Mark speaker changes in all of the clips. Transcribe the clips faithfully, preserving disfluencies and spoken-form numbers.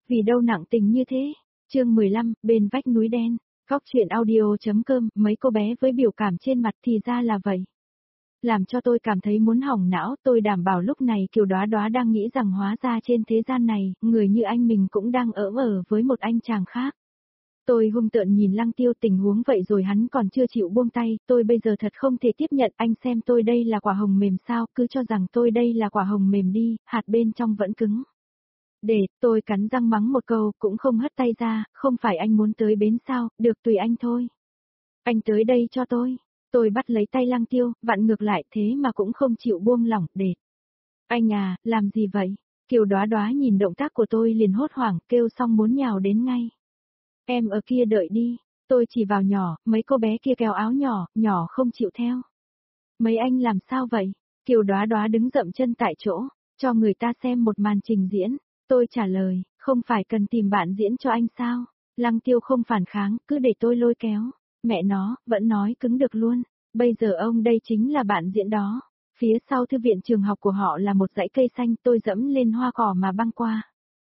Speaker 1: Vì đâu nặng tình như thế? Chương mười lăm, bên vách núi đen. Góc truyện audio.com, mấy cô bé với biểu cảm trên mặt thì ra là vậy. Làm cho tôi cảm thấy muốn hỏng não, tôi đảm bảo lúc này Kiều Đoá Đoá đang nghĩ rằng hóa ra trên thế gian này, người như anh mình cũng đang ở ở với một anh chàng khác. Tôi hung tợn nhìn Lăng Tiêu, tình huống vậy rồi hắn còn chưa chịu buông tay, tôi bây giờ thật không thể tiếp nhận. Anh xem tôi đây là quả hồng mềm sao, cứ cho rằng tôi đây là quả hồng mềm đi, hạt bên trong vẫn cứng. Để, tôi cắn răng mắng một câu, cũng không hất tay ra, không phải anh muốn tới bến sao, được tùy anh thôi. Anh tới đây cho tôi. Tôi bắt lấy tay Lăng Tiêu, vặn ngược lại thế mà cũng không chịu buông lỏng. Để. Anh à, làm gì vậy? Kiều Đoá Đoá nhìn động tác của tôi liền hốt hoảng, kêu xong muốn nhào đến ngay. Em ở kia đợi đi, tôi chỉ vào nhỏ, mấy cô bé kia kéo áo nhỏ, nhỏ không chịu theo. Mấy anh làm sao vậy? Kiều Đoá Đoá đứng dậm chân tại chỗ, cho người ta xem một màn trình diễn. Tôi trả lời, không phải cần tìm bạn diễn cho anh sao? Lăng Tiêu không phản kháng, cứ để tôi lôi kéo. Mẹ nó, vẫn nói cứng được luôn. Bây giờ ông đây chính là bạn diễn đó. Phía sau thư viện trường học của họ là một dãy cây xanh, tôi dẫm lên hoa cỏ mà băng qua.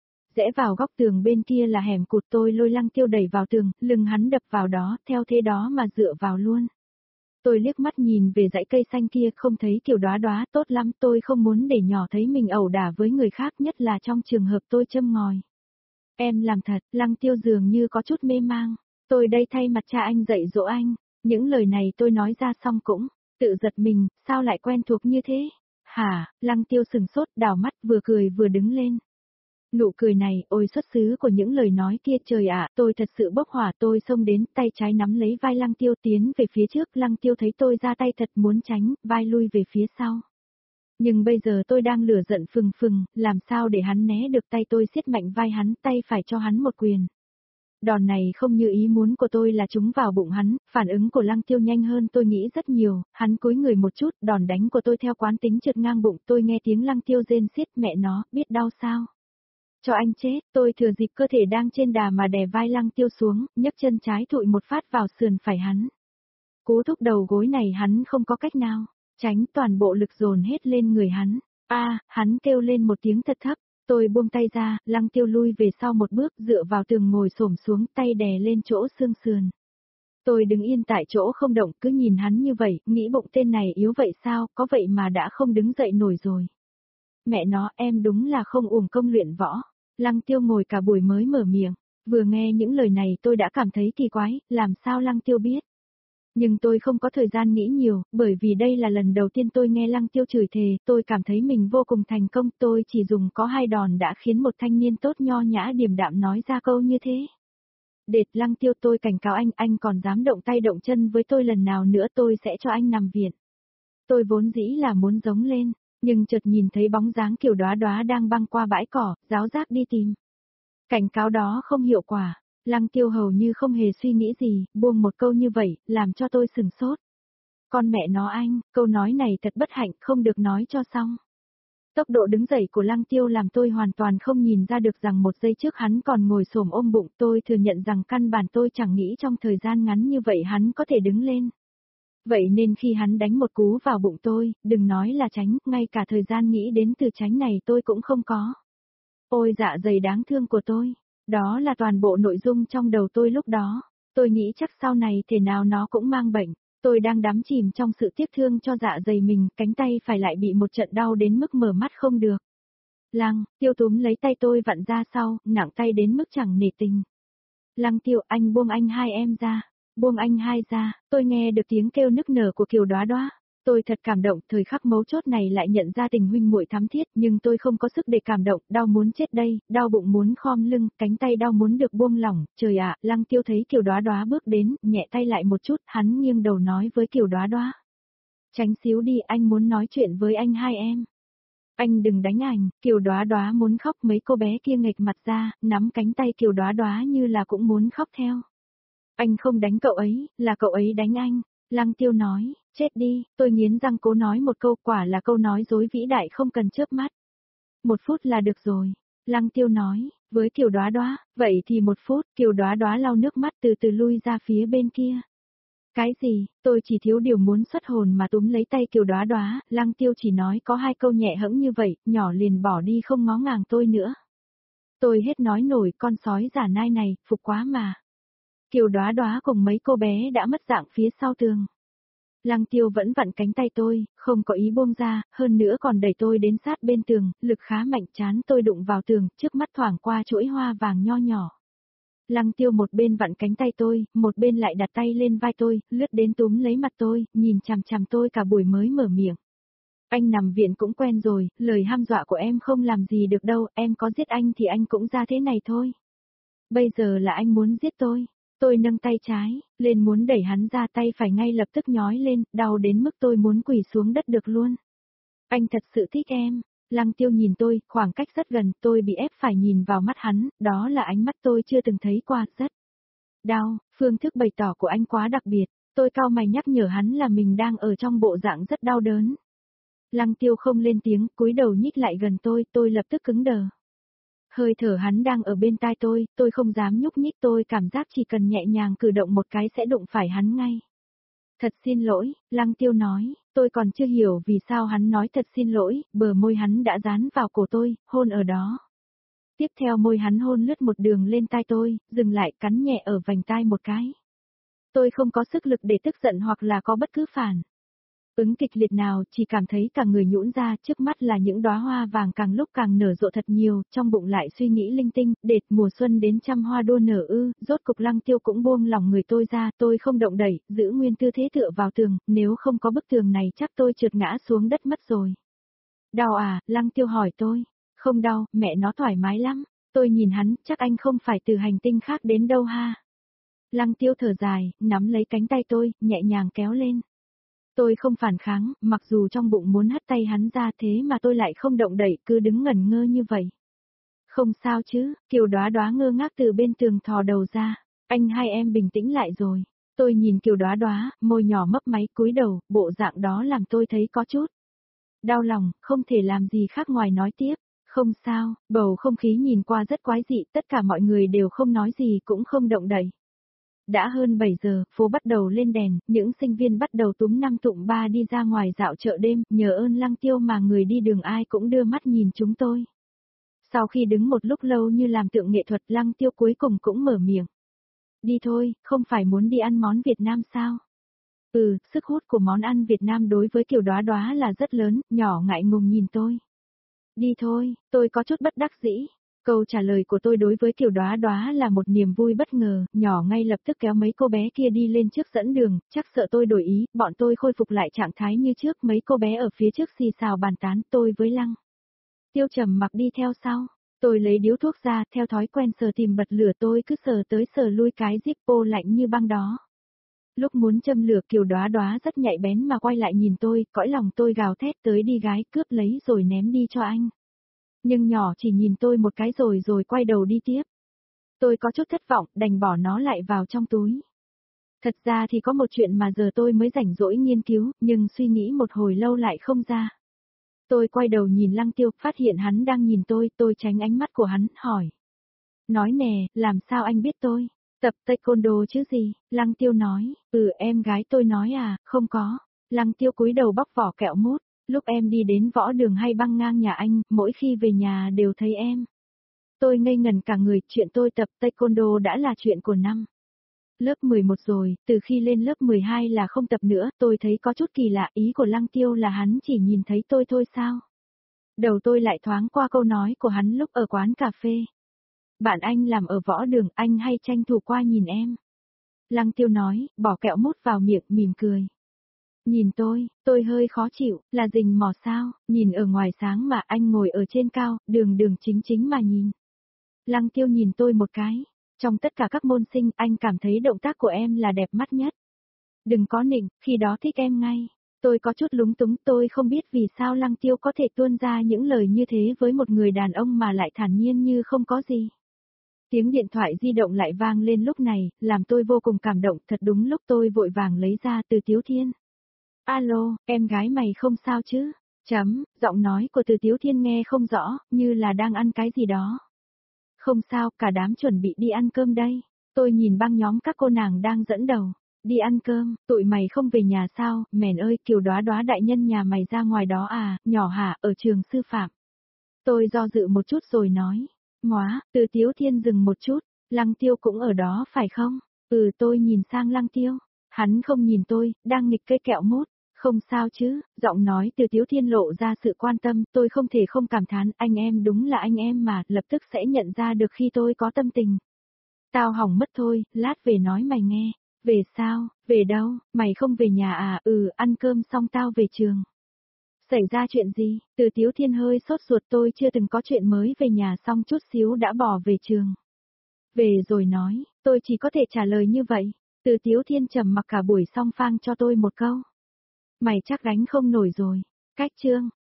Speaker 1: Rẽ vào góc tường bên kia là hẻm cụt, tôi lôi Lăng Tiêu đẩy vào tường, lưng hắn đập vào đó, theo thế đó mà dựa vào luôn. Tôi liếc mắt nhìn về dãy cây xanh kia, không thấy Kiều Đoá Đoá, tốt lắm, tôi không muốn để nhỏ thấy mình ẩu đả với người khác, nhất là trong trường hợp tôi châm ngòi. Em làm thật, Lăng Tiêu dường như có chút mê mang. Tôi đây thay mặt cha anh dạy dỗ anh. Những lời này tôi nói ra xong cũng tự giật mình, sao lại quen thuộc như thế? Hả? Lăng Tiêu sừng sốt, đảo mắt, vừa cười vừa đứng lên. Nụ cười này, ôi xuất xứ của những lời nói kia, trời ạ, tôi thật sự bốc hỏa. Tôi xông đến, tay trái nắm lấy vai Lăng Tiêu tiến về phía trước. Lăng Tiêu thấy tôi ra tay thật muốn tránh, vai lui về phía sau. Nhưng bây giờ tôi đang lửa giận phừng phừng, làm sao để hắn né được, tay tôi siết mạnh vai hắn, tay phải cho hắn một quyền. Đòn này không như ý muốn của tôi là trúng vào bụng hắn, phản ứng của Lăng Tiêu nhanh hơn tôi nghĩ rất nhiều, hắn cúi người một chút, đòn đánh của tôi theo quán tính trượt ngang bụng, tôi nghe tiếng Lăng Tiêu rên xiết, mẹ nó, biết đau sao? Cho anh chết, tôi thừa dịp cơ thể đang trên đà mà đè vai Lăng Tiêu xuống, nhấc chân trái thụi một phát vào sườn phải hắn. Cú thúc đầu gối này hắn không có cách nào, tránh, toàn bộ lực dồn hết lên người hắn. A, hắn kêu lên một tiếng thật thấp. Tôi buông tay ra, Lăng Tiêu lui về sau một bước, dựa vào tường ngồi xổm xuống, tay đè lên chỗ xương sườn. Tôi đứng yên tại chỗ không động, cứ nhìn hắn như vậy, nghĩ bụng tên này yếu vậy sao, có vậy mà đã không đứng dậy nổi rồi. Mẹ nó, em đúng là không uổng công luyện võ. Lăng Tiêu ngồi cả buổi mới mở miệng, vừa nghe những lời này tôi đã cảm thấy kỳ quái, làm sao Lăng Tiêu biết. Nhưng tôi không có thời gian nghĩ nhiều, bởi vì đây là lần đầu tiên tôi nghe Lăng Tiêu chửi thề, tôi cảm thấy mình vô cùng thành công, tôi chỉ dùng có hai đòn đã khiến một thanh niên tốt nho nhã điềm đạm nói ra câu như thế. Đệt, Lăng Tiêu, tôi cảnh cáo anh, anh còn dám động tay động chân với tôi lần nào nữa tôi sẽ cho anh nằm viện. Tôi vốn dĩ là muốn giống lên, nhưng chợt nhìn thấy bóng dáng Kiều Đoá Đoá đang băng qua bãi cỏ, ráo rác đi tìm. Cảnh cáo đó không hiệu quả. Lăng Tiêu hầu như không hề suy nghĩ gì, buông một câu như vậy, làm cho tôi sừng sốt. Con mẹ nó anh, câu nói này thật bất hạnh, không được nói cho xong. Tốc độ đứng dậy của Lăng Tiêu làm tôi hoàn toàn không nhìn ra được rằng một giây trước hắn còn ngồi xổm ôm bụng. Tôi thừa nhận rằng căn bản tôi chẳng nghĩ trong thời gian ngắn như vậy hắn có thể đứng lên. Vậy nên khi hắn đánh một cú vào bụng tôi, đừng nói là tránh, ngay cả thời gian nghĩ đến từ tránh này tôi cũng không có. Ôi dạ dày đáng thương của tôi. Đó là toàn bộ nội dung trong đầu tôi lúc đó. Tôi nghĩ chắc sau này thể nào nó cũng mang bệnh. Tôi đang đắm chìm trong sự tiếc thương cho dạ dày mình, cánh tay phải lại bị một trận đau đến mức mở mắt không được. Lăng, Tiêu túm lấy tay tôi vặn ra sau, nặng tay đến mức chẳng nể tình. Lăng Tiêu, anh buông anh hai em ra. Buông anh hai ra, tôi nghe được tiếng kêu nức nở của Kiều Đoá Đoá. Tôi thật cảm động, thời khắc mấu chốt này lại nhận ra tình huynh muội thắm thiết, nhưng tôi không có sức để cảm động, đau muốn chết đây, đau bụng muốn khom lưng, cánh tay đau muốn được buông lỏng, trời ạ, Lăng Tiêu thấy Kiều Đoá Đoá bước đến, nhẹ tay lại một chút, hắn nghiêng đầu nói với Kiều Đoá Đoá. Tránh xíu đi, anh muốn nói chuyện với anh hai em. Anh đừng đánh ảnh, Kiều Đoá Đoá muốn khóc, mấy cô bé kia nghệch mặt ra, nắm cánh tay Kiều Đoá Đoá như là cũng muốn khóc theo. Anh không đánh cậu ấy, là cậu ấy đánh anh. Lăng Tiêu nói, chết đi, tôi nghiến răng cố nói một câu, quả là câu nói dối vĩ đại không cần chớp mắt. Một phút là được rồi. Lăng Tiêu nói, với Kiều Đoá Đoá, vậy thì một phút. Kiều Đoá Đoá lau nước mắt từ từ lui ra phía bên kia. Cái gì, tôi chỉ thiếu điều muốn xuất hồn mà túm lấy tay Kiều Đoá Đoá. Lăng Tiêu chỉ nói có hai câu nhẹ hẫng như vậy, nhỏ liền bỏ đi không ngó ngàng tôi nữa. Tôi hết nói nổi, con sói giả nai này, phục quá mà. Kiều Đóa Đóa cùng mấy cô bé đã mất dạng phía sau tường. Lăng Tiêu vẫn vặn cánh tay tôi, không có ý buông ra, hơn nữa còn đẩy tôi đến sát bên tường, lực khá mạnh, chán tôi đụng vào tường, trước mắt thoảng qua chuỗi hoa vàng nho nhỏ. Lăng Tiêu một bên vặn cánh tay tôi, một bên lại đặt tay lên vai tôi, lướt đến túm lấy mặt tôi, nhìn chằm chằm tôi cả buổi mới mở miệng. Anh nằm viện cũng quen rồi, lời hăm dọa của em không làm gì được đâu, em có giết anh thì anh cũng ra thế này thôi. Bây giờ là anh muốn giết tôi. Tôi nâng tay trái, lên muốn đẩy hắn ra, tay phải ngay lập tức nhói lên, đau đến mức tôi muốn quỳ xuống đất được luôn. Anh thật sự thích em. Lăng Tiêu nhìn tôi, khoảng cách rất gần, tôi bị ép phải nhìn vào mắt hắn, đó là ánh mắt tôi chưa từng thấy qua, rất đau, phương thức bày tỏ của anh quá đặc biệt, tôi cau mày nhắc nhở hắn là mình đang ở trong bộ dạng rất đau đớn. Lăng Tiêu không lên tiếng, cúi đầu nhích lại gần tôi, tôi lập tức cứng đờ. Hơi thở hắn đang ở bên tai tôi, tôi không dám nhúc nhích, tôi cảm giác chỉ cần nhẹ nhàng cử động một cái sẽ đụng phải hắn ngay. Thật xin lỗi, Lăng Tiêu nói, tôi còn chưa hiểu vì sao hắn nói thật xin lỗi, bờ môi hắn đã dán vào cổ tôi, hôn ở đó. Tiếp theo môi hắn hôn lướt một đường lên tai tôi, dừng lại cắn nhẹ ở vành tai một cái. Tôi không có sức lực để tức giận hoặc là có bất cứ phản ứng kịch liệt nào, chỉ cảm thấy cả người nhũn ra, trước mắt là những đóa hoa vàng càng lúc càng nở rộ thật nhiều, trong bụng lại suy nghĩ linh tinh, đệt mùa xuân đến trăm hoa đua nở ư, rốt cục Lăng Tiêu cũng buông lòng người tôi ra, tôi không động đẩy, giữ nguyên tư thế tựa vào tường, nếu không có bức tường này chắc tôi trượt ngã xuống đất mất rồi. Đau à, Lăng Tiêu hỏi tôi. Không đau, mẹ nó thoải mái lắm. Tôi nhìn hắn, chắc anh không phải từ hành tinh khác đến đâu ha. Lăng Tiêu thở dài, nắm lấy cánh tay tôi, nhẹ nhàng kéo lên. Tôi không phản kháng, mặc dù trong bụng muốn hất tay hắn ra thế mà tôi lại không động đậy, cứ đứng ngẩn ngơ như vậy. Không sao chứ, Kiều Đóa Đóa ngơ ngác từ bên tường thò đầu ra. Anh hai em bình tĩnh lại rồi. Tôi nhìn Kiều Đóa Đóa, môi nhỏ mấp máy cúi đầu, bộ dạng đó làm tôi thấy có chút đau lòng, không thể làm gì khác ngoài nói tiếp. Không sao, bầu không khí nhìn qua rất quái dị, tất cả mọi người đều không nói gì cũng không động đậy. Đã hơn bảy giờ, phố bắt đầu lên đèn, những sinh viên bắt đầu túm năm tụm ba đi ra ngoài dạo chợ đêm, nhờ ơn Lăng Tiêu mà người đi đường ai cũng đưa mắt nhìn chúng tôi. Sau khi đứng một lúc lâu như làm tượng nghệ thuật, Lăng Tiêu cuối cùng cũng mở miệng. Đi thôi, không phải muốn đi ăn món Việt Nam sao? Ừ, sức hút của món ăn Việt Nam đối với Kiều Đóa Đóa là rất lớn, nhỏ ngại ngùng nhìn tôi. Đi thôi, tôi có chút bất đắc dĩ. Câu trả lời của tôi đối với Kiều Đóa Đóa là một niềm vui bất ngờ, nhỏ ngay lập tức kéo mấy cô bé kia đi lên trước dẫn đường, chắc sợ tôi đổi ý, bọn tôi khôi phục lại trạng thái như trước, mấy cô bé ở phía trước xì xào bàn tán, tôi với Lăng Tiêu trầm mặc đi theo sau. Tôi lấy điếu thuốc ra, theo thói quen sờ tìm bật lửa, tôi cứ sờ tới sờ lui cái Zippo lạnh như băng đó. Lúc muốn châm lửa, Kiều Đóa Đóa rất nhạy bén mà quay lại nhìn tôi, cõi lòng tôi gào thét tới đi gái, cướp lấy rồi ném đi cho anh. Nhưng nhỏ chỉ nhìn tôi một cái rồi rồi quay đầu đi tiếp. Tôi có chút thất vọng, đành bỏ nó lại vào trong túi. Thật ra thì có một chuyện mà giờ tôi mới rảnh rỗi nghiên cứu, nhưng suy nghĩ một hồi lâu lại không ra. Tôi quay đầu nhìn Lăng Tiêu, phát hiện hắn đang nhìn tôi, tôi tránh ánh mắt của hắn, hỏi. Nói nè, làm sao anh biết tôi? Tập taekwondo chứ gì? Lăng Tiêu nói, ừ em gái tôi nói à, không có. Lăng Tiêu cúi đầu bóc vỏ kẹo mút. Lúc em đi đến võ đường hay băng ngang nhà anh, mỗi khi về nhà đều thấy em. Tôi ngây ngần cả người, chuyện tôi tập taekwondo đã là chuyện của năm lớp mười một rồi, từ khi lên lớp mười hai là không tập nữa, tôi thấy có chút kỳ lạ, ý của Lăng Tiêu là hắn chỉ nhìn thấy tôi thôi sao? Đầu tôi lại thoáng qua câu nói của hắn lúc ở quán cà phê. Bạn anh làm ở võ đường, anh hay tranh thủ qua nhìn em. Lăng Tiêu nói, bỏ kẹo mút vào miệng, mỉm cười. Nhìn tôi, tôi hơi khó chịu, là rình mò sao, nhìn ở ngoài sáng mà anh ngồi ở trên cao, đường đường chính chính mà nhìn. Lăng Tiêu nhìn tôi một cái, trong tất cả các môn sinh anh cảm thấy động tác của em là đẹp mắt nhất. Đừng có nịnh, khi đó thích em ngay. Tôi có chút lúng túng, tôi không biết vì sao Lăng Tiêu có thể tuôn ra những lời như thế với một người đàn ông mà lại thản nhiên như không có gì. Tiếng điện thoại di động lại vang lên lúc này, làm tôi vô cùng cảm động, thật đúng lúc tôi vội vàng lấy ra từ Tiếu Thiên. Alo, em gái mày không sao chứ? Chấm, giọng nói của Từ Tiếu Thiên nghe không rõ, như là đang ăn cái gì đó. Không sao, cả đám chuẩn bị đi ăn cơm đây. Tôi nhìn băng nhóm các cô nàng đang dẫn đầu. Đi ăn cơm, tụi mày không về nhà sao? Mèn ơi, Kiều Đóa Đóa đại nhân nhà mày ra ngoài đó à, nhỏ hả, ở trường sư phạm. Tôi do dự một chút rồi nói. Móa, Từ Tiếu Thiên dừng một chút, Lăng Tiêu cũng ở đó phải không? Ừ, tôi nhìn sang Lăng Tiêu. Hắn không nhìn tôi, đang nghịch cây kẹo mút. Không sao chứ, giọng nói Từ Tiếu Thiên lộ ra sự quan tâm, tôi không thể không cảm thán, anh em đúng là anh em mà, lập tức sẽ nhận ra được khi tôi có tâm tình. Tao hỏng mất thôi, lát về nói mày nghe. Về sao, về đâu, mày không về nhà à? Ừ, ăn cơm xong tao về trường. Xảy ra chuyện gì? Từ Tiếu Thiên hơi sốt ruột, tôi chưa từng có chuyện mới về nhà xong chút xíu đã bỏ về trường. Về rồi nói, tôi chỉ có thể trả lời như vậy. Từ Tiếu Thiên trầm mặc cả buổi xong phang cho tôi một câu. Mày chắc gánh không nổi rồi. Cách chương.